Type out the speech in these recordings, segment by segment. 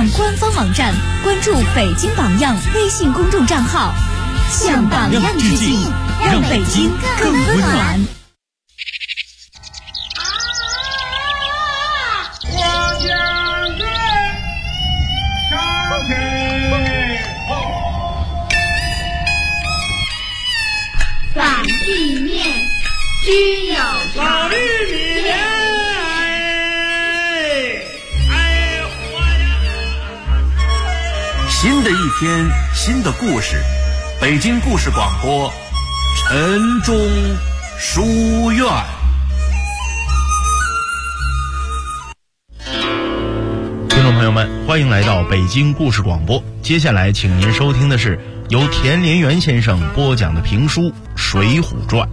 样官方网站，关注北京榜样微信公众账号，向榜样致敬，让北京更温暖。 反地面均有老玉米莲， 新的一天，新的故事，北京故事广播，晨钟书院。听众朋友们，欢迎来到北京故事广播。接下来，请您收听的是由田连元先生播讲的评书《水浒传》。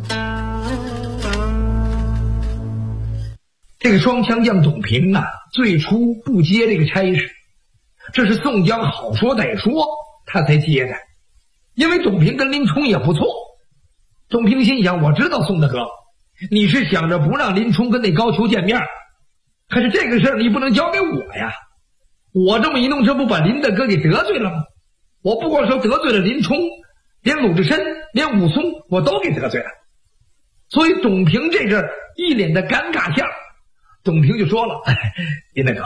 这个双枪将董平啊，最初不接这个差事，这是宋江好说歹说，他才接的。因为董平跟林冲也不错，董平心想，我知道宋大哥，你是想着不让林冲跟那高俅见面，可是这个事儿你不能交给我呀，我这么一弄，这不把林大哥给得罪了吗？我不光说得罪了林冲，连鲁智深，连武松我都给得罪了。所以董平这阵一脸的尴尬相，董平就说了，林大哥，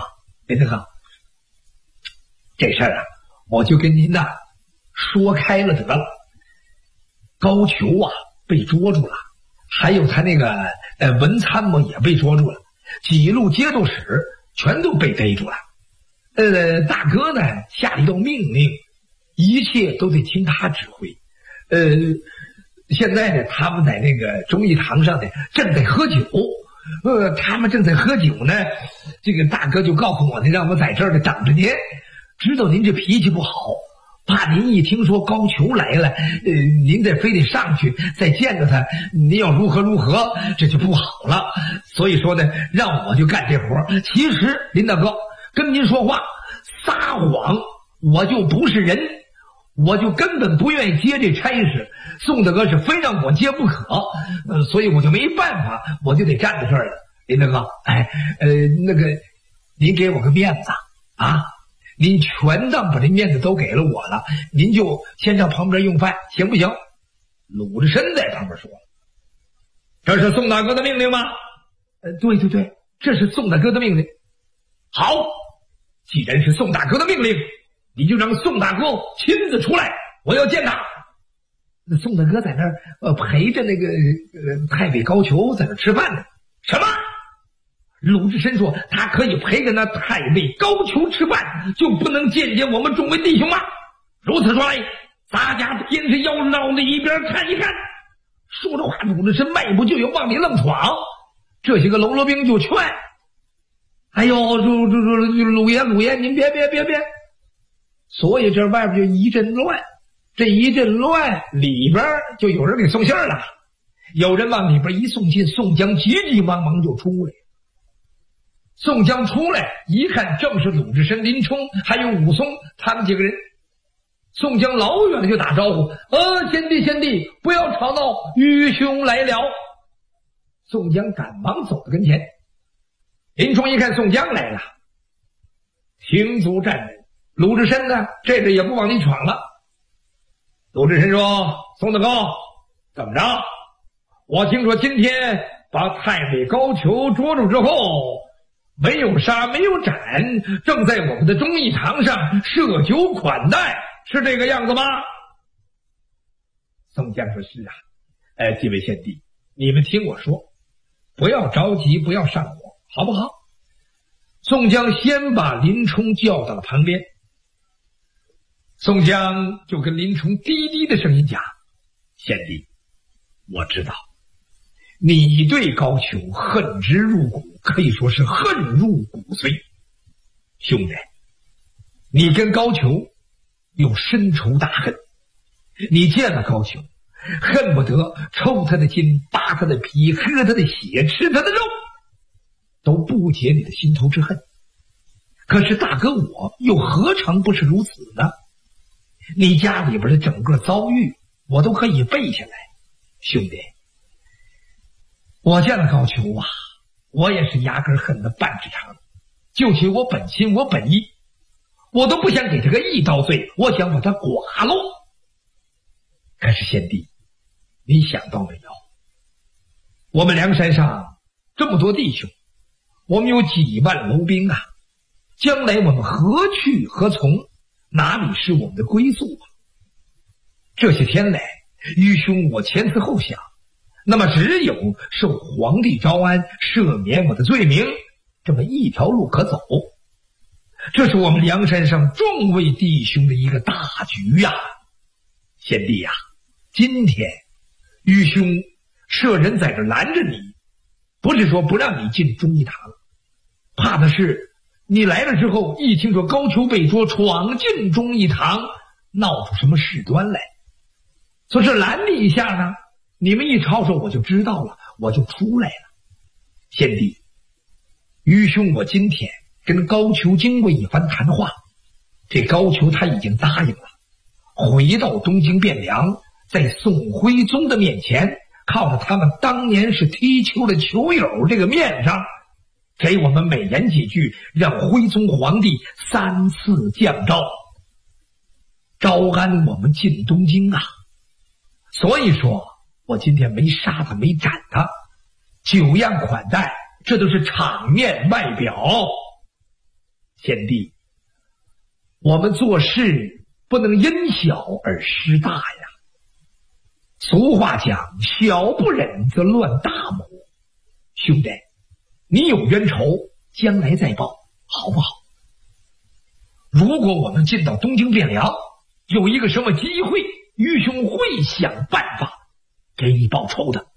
这事儿啊，我就跟您说开了得了。高俅啊被捉住了，还有他那个文参谋也被捉住了，几路节度使全都被逮住了。大哥呢下了一道命令，一切都得听他指挥。现在呢，他们在那个忠义堂上呢正在喝酒。他们正在喝酒呢，这个大哥就告诉我呢，让我在这儿呢等着您，知道您这脾气不好，怕您一听说高俅来了，您再非得上去再见着他，您要如何，这就不好了。所以说呢，让我就干这活。其实林大哥跟您说话撒谎，我就不是人，我就根本不愿意接这差事，宋大哥是非让我接不可，所以我就没办法，我就得干这事儿了。林大哥，那个您给我个面子啊，您全当把这面子都给了我了，您就先上旁边用饭，行不行？鲁智深在旁边说，这是宋大哥的命令吗？对，这是宋大哥的命令。好，既然是宋大哥的命令，你就让宋大哥亲自出来，我要见他。那宋大哥在那儿陪着那个太尉高俅在那吃饭呢。什么？鲁智深说他可以陪着那太尉高俅吃饭，就不能见见我们众位弟兄吗？如此说来，咱家偏是要绕那一边看一看。说着话，鲁智深迈步就要往里愣闯，这些个喽啰兵就劝，哎呦，鲁爷您别，所以这外边就一阵乱。这一阵乱，里边就有人给送信了，有人往里边一送信，宋江急急忙忙就出来。宋江出来一看，正是鲁智深、林冲还有武松他们几个人。宋江老远的就打招呼，贤弟不要吵闹，愚兄来了。宋江赶忙走到跟前。林冲一看宋江来了，停足站着。鲁智深呢，这个也不往里闯了。鲁智深说，宋大哥，怎么着？我听说今天把太尉高俅捉住之后，没有杀没有斩，正在我们的忠义堂上设酒款待，是这个样子吗？宋江说，是啊。几位贤弟，你们听我说，不要着急，不要上火，好不好？宋江先把林冲叫到了旁边。宋江就跟林冲低低的声音讲，贤弟，我知道你对高俅恨之入骨，可以说是恨入骨髓。兄弟，你跟高俅有深仇大恨，你见了高俅恨不得抽他的筋，扒他的皮，喝他的血，吃他的肉，都不解你的心头之恨。可是大哥我又何尝不是如此呢？你家里边的整个遭遇我都可以背下来。兄弟，我见了高俅啊，我也是压根恨得半只肠，就其我本心我本意， 我都不想给他个一刀罪，我想把他剐了。可是贤弟，你想到没有？我们梁山上这么多弟兄，我们有几万楼兵啊，将来我们何去何从？哪里是我们的归宿啊？这些天来，愚兄我前思后想，那么只有受皇帝招安，赦免我的罪名，这么一条路可走。这是我们梁山上众位弟兄的一个大局呀。贤弟呀，今天愚兄设人在这拦着你，不是说不让你进忠义堂，怕的是你来了之后，一听说高俅被捉，闯进忠义堂，闹出什么事端来。说是拦你一下呢，你们一吵说我就知道了，我就出来了。贤弟，愚兄我今天跟高俅经过一番谈话，这高俅他已经答应了，回到东京汴梁，在宋徽宗的面前，靠着他们当年是踢球的球友这个面上，给我们美言几句，让徽宗皇帝3次降诏，招安我们进东京啊。所以说我今天没杀他，没斩他，酒宴款待，这都是场面外表。贤弟，我们做事不能因小而失大呀。俗话讲，小不忍则乱大谋。兄弟，你有冤仇，将来再报，好不好？如果我们进到东京汴梁，有一个什么机会，愚兄会想办法给你报仇的。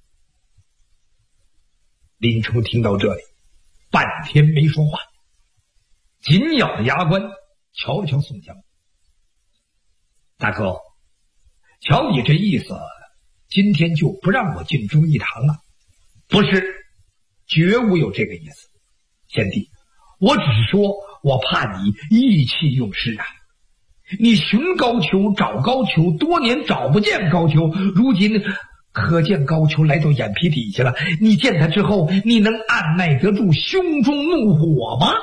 林冲听到这里，半天没说话，紧咬着牙关，瞧了瞧宋江。大哥，瞧你这意思，今天就不让我进忠义堂了？不是，绝无有这个意思。贤弟，我只是说我怕你意气用事啊。你寻高俅，找高俅，多年找不见高俅，如今可见高俅来到眼皮底下了，你见他之后，你能按耐得住胸中怒火吗？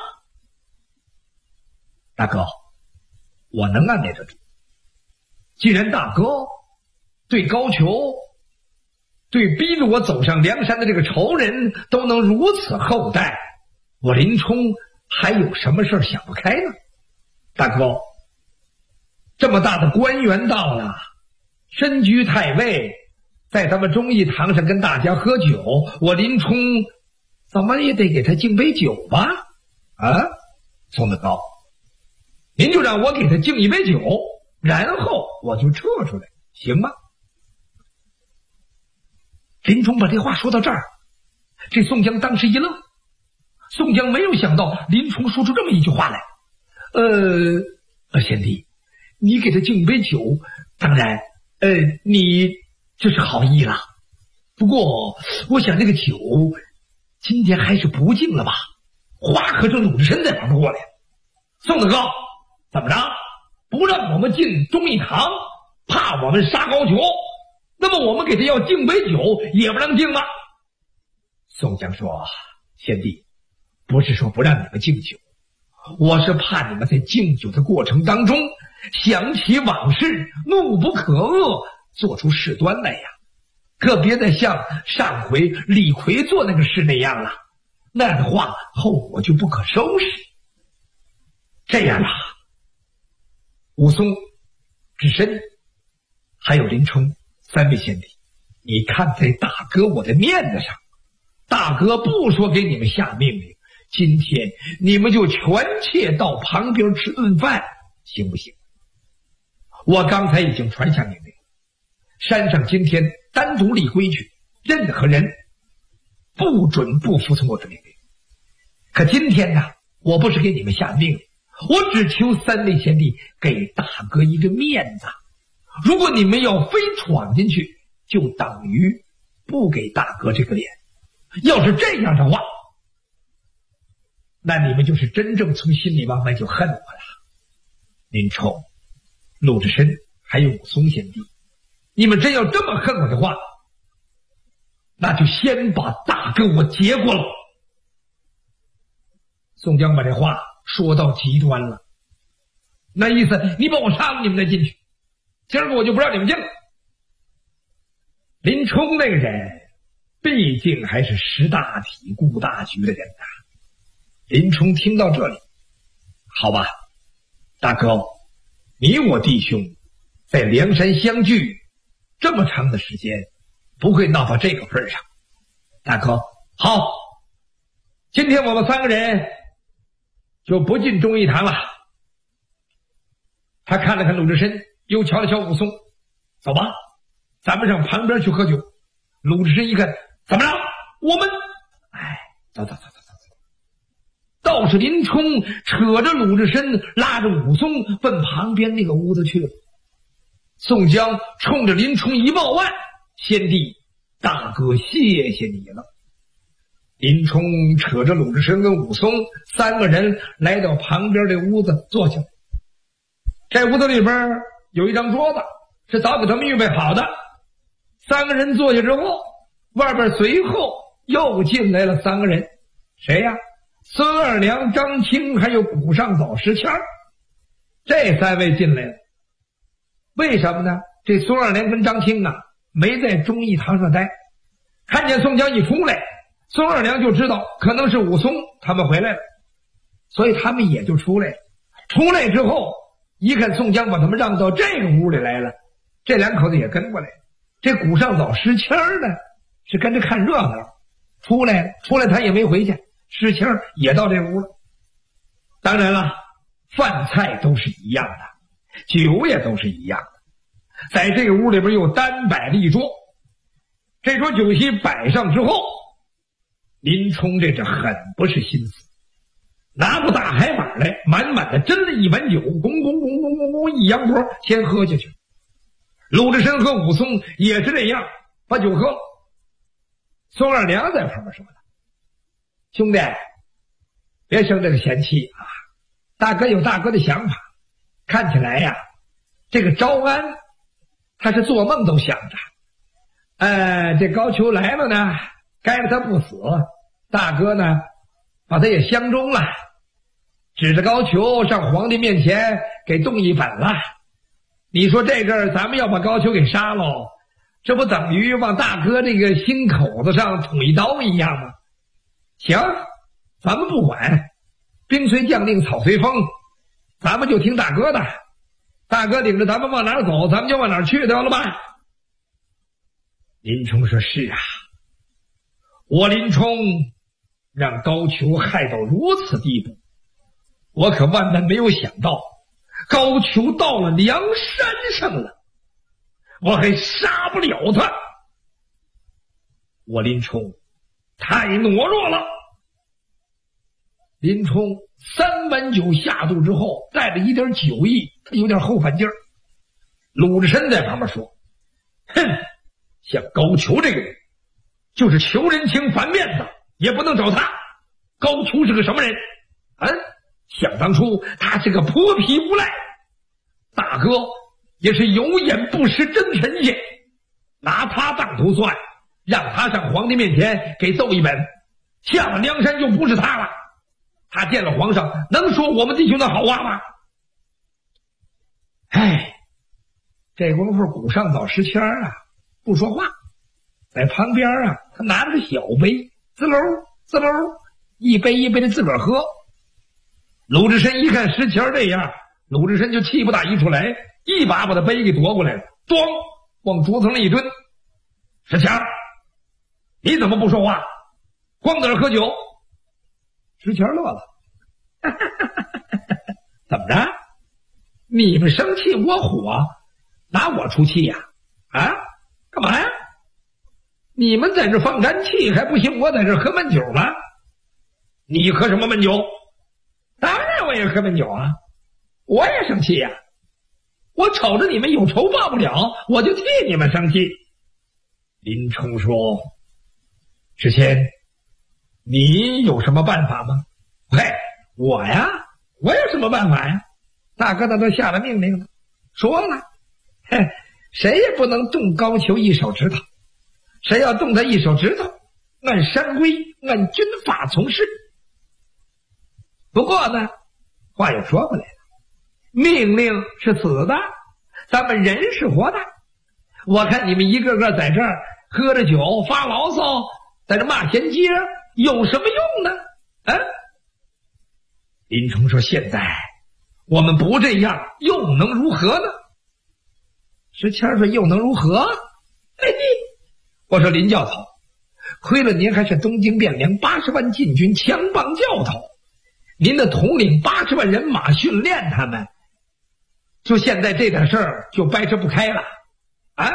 大哥，我能按耐得住。既然大哥对高俅，对逼着我走上梁山的这个仇人都能如此厚待，我林冲还有什么事想不开呢？大哥，这么大的官员到了，身居太尉，在咱们忠义堂上跟大家喝酒，我林冲怎么也得给他敬杯酒吧？啊，宋子高，您就让我给他敬一杯酒，然后我就撤出来，行吗？林冲把这话说到这儿，这宋江当时一愣。宋江没有想到林冲说出这么一句话来。贤弟，你给他敬杯酒，当然你这是好意了，不过我想这个酒今天还是不敬了吧。话可是鲁智深在旁边过来，宋子高，怎么着，不让我们进忠义堂，怕我们杀高俅，那么我们给他要敬杯酒也不让敬吗？宋江说，贤弟，不是说不让你们敬酒，我是怕你们在敬酒的过程当中想起往事，怒不可遏，做出事端来呀。可别再像上回李逵做那个事那样了，那样的话后果就不可收拾。这样啊，武松、智深还有林冲3位贤弟，你看在大哥我的面子上，大哥不说给你们下命令，今天你们就全切到旁边吃顿饭，行不行？我刚才已经传下命令，山上今天单独立规矩，任何人不准不服从我的命令。可今天呢，我不是给你们下命令，我只求3位贤弟给大哥一个面子。如果你们要非闯进去，就等于不给大哥这个脸。要是这样的话，那你们就是真正从心里慢慢就恨我了。林冲、鲁智深还有武松贤弟，你们真要这么恨我的话，那就先把大哥我结过了。宋江把这话说到极端了， 那意思你把我杀了，你们再进去。今儿个我就不让你们进了。林冲那个人毕竟还是识大体顾大局的人呐。林冲听到这里，好吧，大哥，你我弟兄在梁山相聚这么长的时间，不会闹到这个份上。大哥，好，今天我们3个人就不进忠义堂了。他看了看鲁智深，又瞧了瞧武松，走吧，咱们上旁边去喝酒。鲁智深一看，怎么着？我们走。倒是林冲扯着鲁智深，拉着武松奔旁边那个屋子去了。宋江冲着林冲一抱腕，先帝大哥谢谢你了。林冲扯着鲁智深跟武松3个人来到旁边的屋子坐下。这屋子里边有一张桌子，是早给他们预备好的。3个人坐下之后，外边随后又进来了3个人。谁呀？孙二娘、张青还有古上早、石谦儿，这3位进来了。为什么呢？这孙二娘跟张青啊没在忠义堂上待，看见宋江一出来，孙二娘就知道可能是武松他们回来了，所以他们也就出来了。出来之后一看宋江把他们让到这个屋里来了，这2口子也跟过来了。这古上早、石谦儿呢是跟着看热闹，出来他也没回去，石谦儿也到这屋了。当然了，饭菜都是一样的，酒也都是一样的。在这个屋里边又单摆了一桌，这桌酒席摆上之后，林冲这是很不是心思，拿出大海碗来，满满的斟了一碗酒，咣咣咣咣咣咣一扬脖，先喝下去。鲁智深和武松也是这样，把酒喝了。孙二娘在旁边说了：“兄弟，别生这个闲气啊！大哥有大哥的想法，看起来呀，这个招安他是做梦都想着，这高俅来了呢，该了他不死，大哥呢把他也相中了，指着高俅上皇帝面前给动一本了。你说这阵儿咱们要把高俅给杀喽，这不等于往大哥这个心口子上捅一刀一样吗？行，咱们不管，兵随将令，草随风，咱们就听大哥的，大哥领着咱们往哪儿走，咱们就往哪儿去，得了吧？”林冲说：“是啊，我林冲让高俅害到如此地步，我可万万没有想到高俅到了梁山上了，我还杀不了他。我林冲太懦弱了。”林冲3碗酒下肚之后，带着一点酒意，他有点后反劲儿。鲁智深在旁边说：“哼，像高俅这个人，就是求人情反面子也不能找他。高俅是个什么人？想当初他是个泼皮无赖，大哥也是有眼不识真神仙，拿他当头算，让他上皇帝面前给奏一本，下了梁山就不是他了。他见了皇上，能说我们弟兄的好话吗？”这功夫古上早、石谦啊不说话，在旁边啊他拿着个小杯，滋溜滋溜一杯一杯的自个儿喝。鲁智深一看石谦这样，鲁智深就气不打一处来，一把他杯给夺过来了，咣往桌子上一蹲。石谦，你怎么不说话，光在这喝酒？石谦乐了，怎么着？你们生气我火，拿我出气呀？干嘛呀？你们在这放干气还不行，我在这喝闷酒吗？你喝什么闷酒？当然我也喝闷酒啊，我也生气呀。我瞅着你们有仇报不了，我就替你们生气。林冲说：“石谦，你有什么办法吗？”我呀，我有什么办法呀？大哥他都下了命令了，说了，谁也不能动高俅一手指头，谁要动他一手指头，按山规按军法从事。不过呢，话又说回来了， 命令是死的，咱们人是活的。我看你们一个个在这儿喝着酒发牢骚，在这骂衔接，有什么用呢？林冲说：“现在我们不这样，又能如何呢？”石谦说：“又能如何？”我说：“林教头，亏了您还是东京汴梁80万禁军强棒教头，您的统领80万人马训练他们，就现在这点事儿就掰扯不开了啊！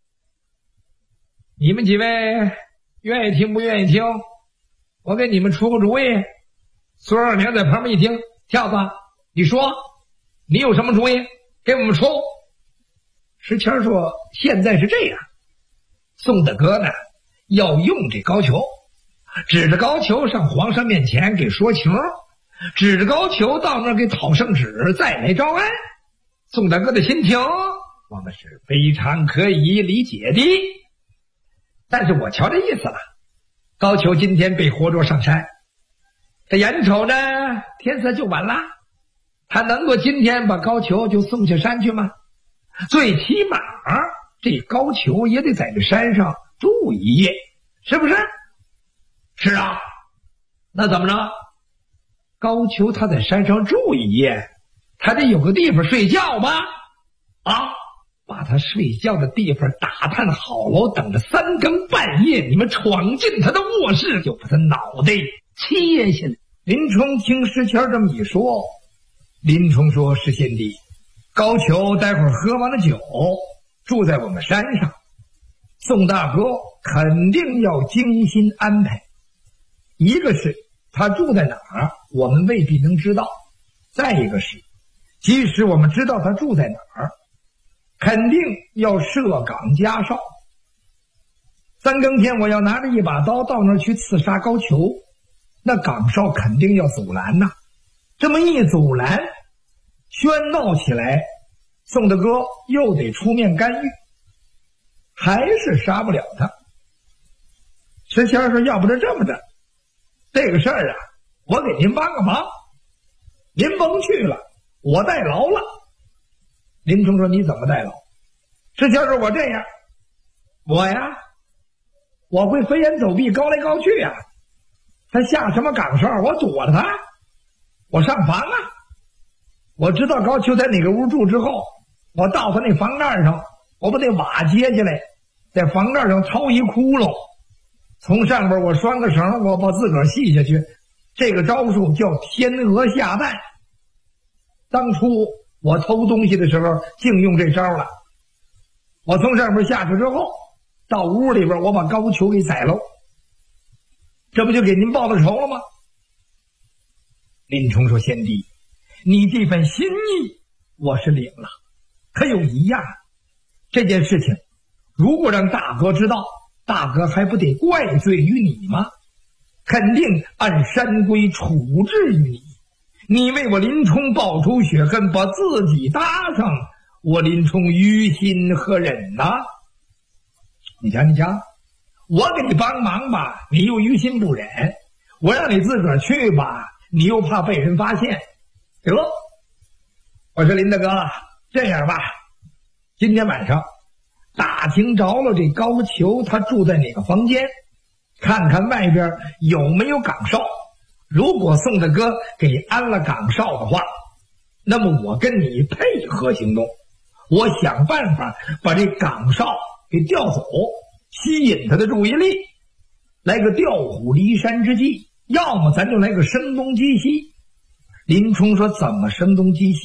你们几位愿意听不愿意听？我给你们出个主意。”苏二娘在旁边一听：“跳子，你说你有什么主意？给我们出。”石谦说：“现在是这样，宋大哥呢要用这高俅，指着高俅上皇上面前给说情，指着高俅到那儿给讨圣旨，再来招安。宋大哥的心情我们是非常可以理解的，但是我瞧这意思了，高俅今天被活捉上山，这眼瞅着天色就晚了，他能够今天把高俅就送下山去吗？最起码这高俅也得在这山上住一夜，是不是？是啊。那怎么着？高俅他在山上住一夜，他得有个地方睡觉吧？把他睡觉的地方打探好喽，等着3更半夜你们闯进他的卧室，就把他脑袋切下来。林冲听石谦这么一说，林冲说：“是贤弟，高俅待会儿喝完了酒，住在我们山上，宋大哥肯定要精心安排。一个是他住在哪儿，我们未必能知道；再一个是，即使我们知道他住在哪儿，肯定要设岗加哨。3更天我要拿着一把刀到那儿去刺杀高俅，那岗哨肯定要阻拦呐。这么一阻拦，喧闹起来，宋大哥又得出面干预，还是杀不了他。”石谦说：“要不就这么着，这个事儿啊，我给您帮个忙，您甭去了，我代劳了。”林冲说：“你怎么代劳？”石谦说：“我这样，我会飞檐走壁，高来高去啊。他下什么岗哨，我躲着他，我上房啊。我知道高俅在哪个屋住之后，我到他那房盖上，我把那瓦揭下来，在房盖上掏一窟窿，从上边我拴个绳，我把自个儿系下去。这个招数叫天鹅下蛋。当初我偷东西的时候竟用这招了。我从上边下去之后，到屋里边我把高俅给宰喽，这不就给您报了仇了吗？”林冲说：“贤弟，你这份心意我是领了，可有一样，这件事情如果让大哥知道，大哥还不得怪罪于你吗？肯定按山规处置于你。你为我林冲报仇雪恨，把自己搭上，我林冲于心何忍呐？你瞧，我给你帮忙吧，你又于心不忍；我让你自个儿去吧，你又怕被人发现。得，我说林大哥，这样吧，今天晚上打听着了这高俅他住在哪个房间，看看外边有没有岗哨。如果宋大哥给安了岗哨的话，那么我跟你配合行动，我想办法把这岗哨给调走，吸引他的注意力，来个调虎离山之计，要么咱就来个声东击西。林冲说：“怎么声东击西？”